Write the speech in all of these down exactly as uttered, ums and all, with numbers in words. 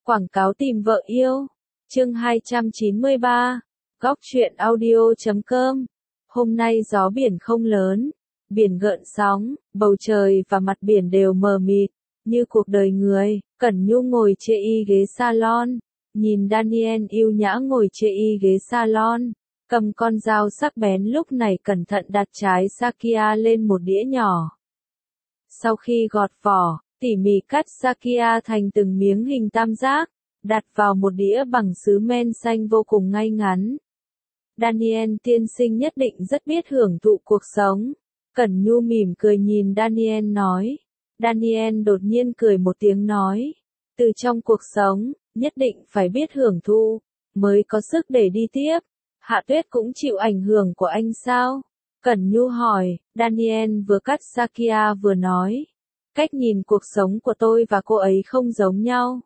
Quảng cáo tìm vợ yêu. Chương hai trăm chín mươi ba. Góc truyện audio chấm com. Hôm nay gió biển không lớn, biển gợn sóng, bầu trời và mặt biển đều mờ mịt, như cuộc đời người. Cẩn Nhu ngồi chê y ghế salon, nhìn Daniel yêu nhã ngồi chê y ghế salon, cầm con dao sắc bén lúc này cẩn thận đặt trái Sakia lên một đĩa nhỏ. Sau khi gọt vỏ, tỉ mỉ cắt Sakia thành từng miếng hình tam giác, đặt vào một đĩa bằng sứ men xanh vô cùng ngay ngắn. Daniel tiên sinh nhất định rất biết hưởng thụ cuộc sống. Cẩn Nhu mỉm cười nhìn Daniel nói. Daniel đột nhiên cười một tiếng nói. Từ trong cuộc sống, nhất định phải biết hưởng thụ, mới có sức để đi tiếp. Hạ Tuyết cũng chịu ảnh hưởng của anh sao? Cẩn Nhu hỏi. Daniel vừa cắt Sakia vừa nói. Cách nhìn cuộc sống của tôi và cô ấy không giống nhau.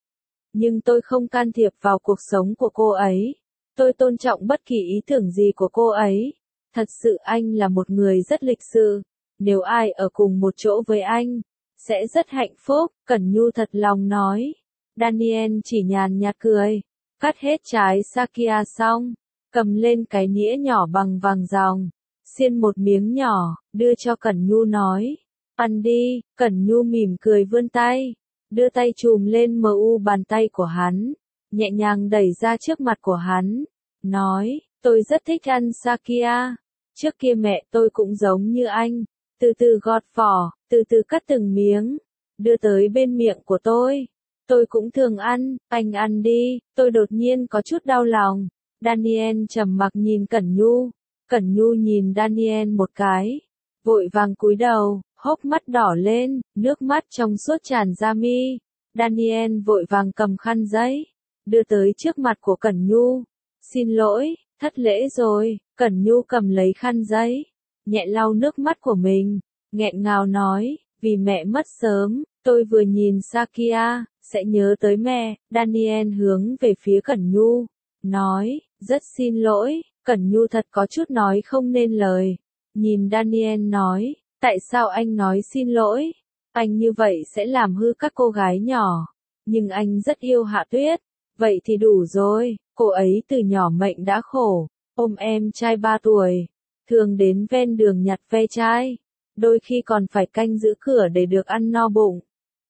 Nhưng tôi không can thiệp vào cuộc sống của cô ấy. Tôi tôn trọng bất kỳ ý tưởng gì của cô ấy. Thật sự anh là một người rất lịch sự. Nếu ai ở cùng một chỗ với anh, sẽ rất hạnh phúc. Cẩn Nhu thật lòng nói. Daniel chỉ nhàn nhạt cười. Cắt hết trái Sakia xong, cầm lên cái nĩa nhỏ bằng vàng ròng, xiên một miếng nhỏ, đưa cho Cẩn Nhu nói. Ăn đi. Cẩn Nhu mỉm cười vươn tay, đưa tay chùm lên mờ u bàn tay của hắn, nhẹ nhàng đẩy ra trước mặt của hắn, nói, tôi rất thích ăn Sakia. Trước kia mẹ tôi cũng giống như anh, từ từ gọt vỏ, từ từ cắt từng miếng, đưa tới bên miệng của tôi. Tôi cũng thường ăn, anh ăn đi. Tôi đột nhiên có chút đau lòng. Daniel trầm mặc nhìn Cẩn Nhu. Cẩn Nhu nhìn Daniel một cái, vội vàng cúi đầu, hốc mắt đỏ lên, nước mắt trong suốt tràn ra mi. Daniel vội vàng cầm khăn giấy, đưa tới trước mặt của Cẩn Nhu. Xin lỗi, thất lễ rồi. Cẩn Nhu cầm lấy khăn giấy, nhẹ lau nước mắt của mình, nghẹn ngào nói, vì mẹ mất sớm, tôi vừa nhìn Sakia, sẽ nhớ tới mẹ. Daniel hướng về phía Cẩn Nhu, nói, rất xin lỗi. Cẩn Nhu thật có chút nói không nên lời, nhìn Daniel nói, tại sao anh nói xin lỗi? Anh như vậy sẽ làm hư các cô gái nhỏ, nhưng anh rất yêu Hạ Tuyết, vậy thì đủ rồi. Cô ấy từ nhỏ mệnh đã khổ, ôm em trai ba tuổi, thường đến ven đường nhặt ve chai, đôi khi còn phải canh giữ cửa để được ăn no bụng.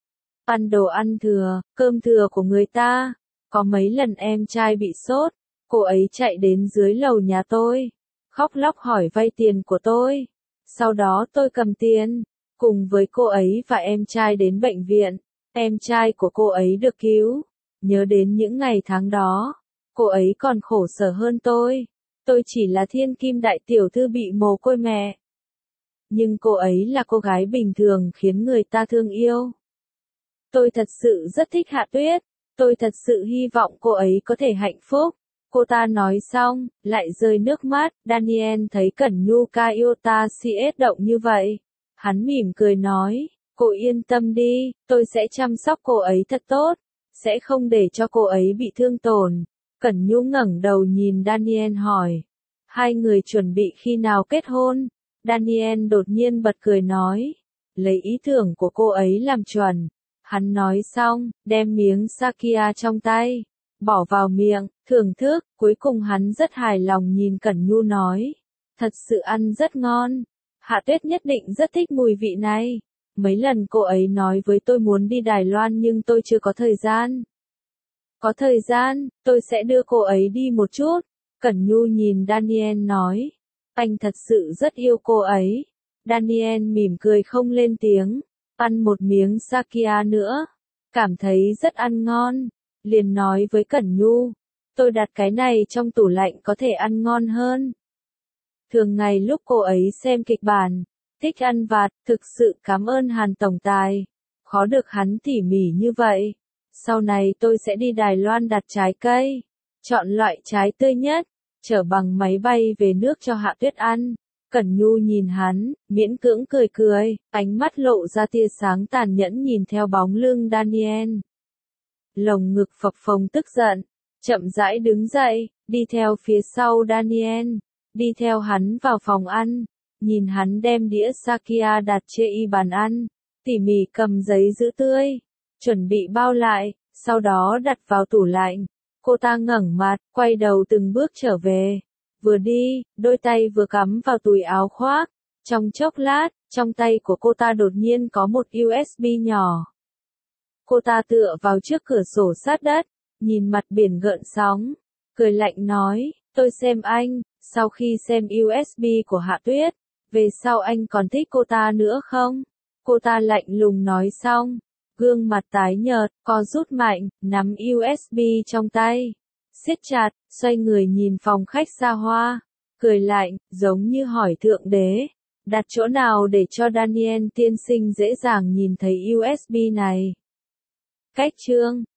Ăn đồ ăn thừa, cơm thừa của người ta. Có mấy lần em trai bị sốt, cô ấy chạy đến dưới lầu nhà tôi, khóc lóc hỏi vay tiền của tôi. Sau đó tôi cầm tiền, cùng với cô ấy và em trai đến bệnh viện. Em trai của cô ấy được cứu. Nhớ đến những ngày tháng đó, cô ấy còn khổ sở hơn tôi. Tôi chỉ là thiên kim đại tiểu thư bị mồ côi mẹ. Nhưng cô ấy là cô gái bình thường khiến người ta thương yêu. Tôi thật sự rất thích Hạ Tuyết. Tôi thật sự hy vọng cô ấy có thể hạnh phúc. Cô ta nói xong, lại rơi nước mắt. Daniel thấy Cẩn Nhu ca yêu ta si ết động như vậy. Hắn mỉm cười nói, cô yên tâm đi, tôi sẽ chăm sóc cô ấy thật tốt, sẽ không để cho cô ấy bị thương tổn. Cẩn Nhu ngẩng đầu nhìn Daniel hỏi, hai người chuẩn bị khi nào kết hôn? Daniel đột nhiên bật cười nói, lấy ý tưởng của cô ấy làm chuẩn. Hắn nói xong, đem miếng Sakia trong tay, bỏ vào miệng, thưởng thức. Cuối cùng hắn rất hài lòng nhìn Cẩn Nhu nói, thật sự ăn rất ngon. Hạ Tuyết nhất định rất thích mùi vị này. Mấy lần cô ấy nói với tôi muốn đi Đài Loan nhưng tôi chưa có thời gian. Có thời gian, tôi sẽ đưa cô ấy đi một chút. Cẩn Nhu nhìn Daniel nói, anh thật sự rất yêu cô ấy. Daniel mỉm cười không lên tiếng, ăn một miếng Sakia nữa, cảm thấy rất ăn ngon, liền nói với Cẩn Nhu, tôi đặt cái này trong tủ lạnh có thể ăn ngon hơn. Thường ngày lúc cô ấy xem kịch bản, thích ăn vặt, thực sự cảm ơn Hàn tổng tài, khó được hắn tỉ mỉ như vậy. Sau này tôi sẽ đi Đài Loan đặt trái cây, chọn loại trái tươi nhất, chở bằng máy bay về nước cho Hạ Tuyết ăn. Cẩn Nhu nhìn hắn, miễn cưỡng cười cười, ánh mắt lộ ra tia sáng tàn nhẫn nhìn theo bóng lưng Daniel. Lồng ngực phập phồng tức giận, chậm rãi đứng dậy, đi theo phía sau Daniel, đi theo hắn vào phòng ăn, nhìn hắn đem đĩa Sakia đặt trên y bàn ăn, tỉ mỉ cầm giấy giữ tươi, chuẩn bị bao lại, sau đó đặt vào tủ lạnh. Cô ta ngẩng mặt, quay đầu từng bước trở về. Vừa đi, đôi tay vừa cắm vào túi áo khoác. Trong chốc lát, trong tay của cô ta đột nhiên có một u ét bê nhỏ. Cô ta tựa vào trước cửa sổ sát đất, nhìn mặt biển gợn sóng, cười lạnh nói, tôi xem anh, sau khi xem u ét bê của Hạ Tuyết, về sau anh còn thích cô ta nữa không? Cô ta lạnh lùng nói xong, gương mặt tái nhợt, co rút mạnh, nắm u ét bê trong tay, siết chặt, xoay người nhìn phòng khách xa hoa, cười lạnh, giống như hỏi thượng đế, đặt chỗ nào để cho Daniel tiên sinh dễ dàng nhìn thấy u ét bê này. Cách chương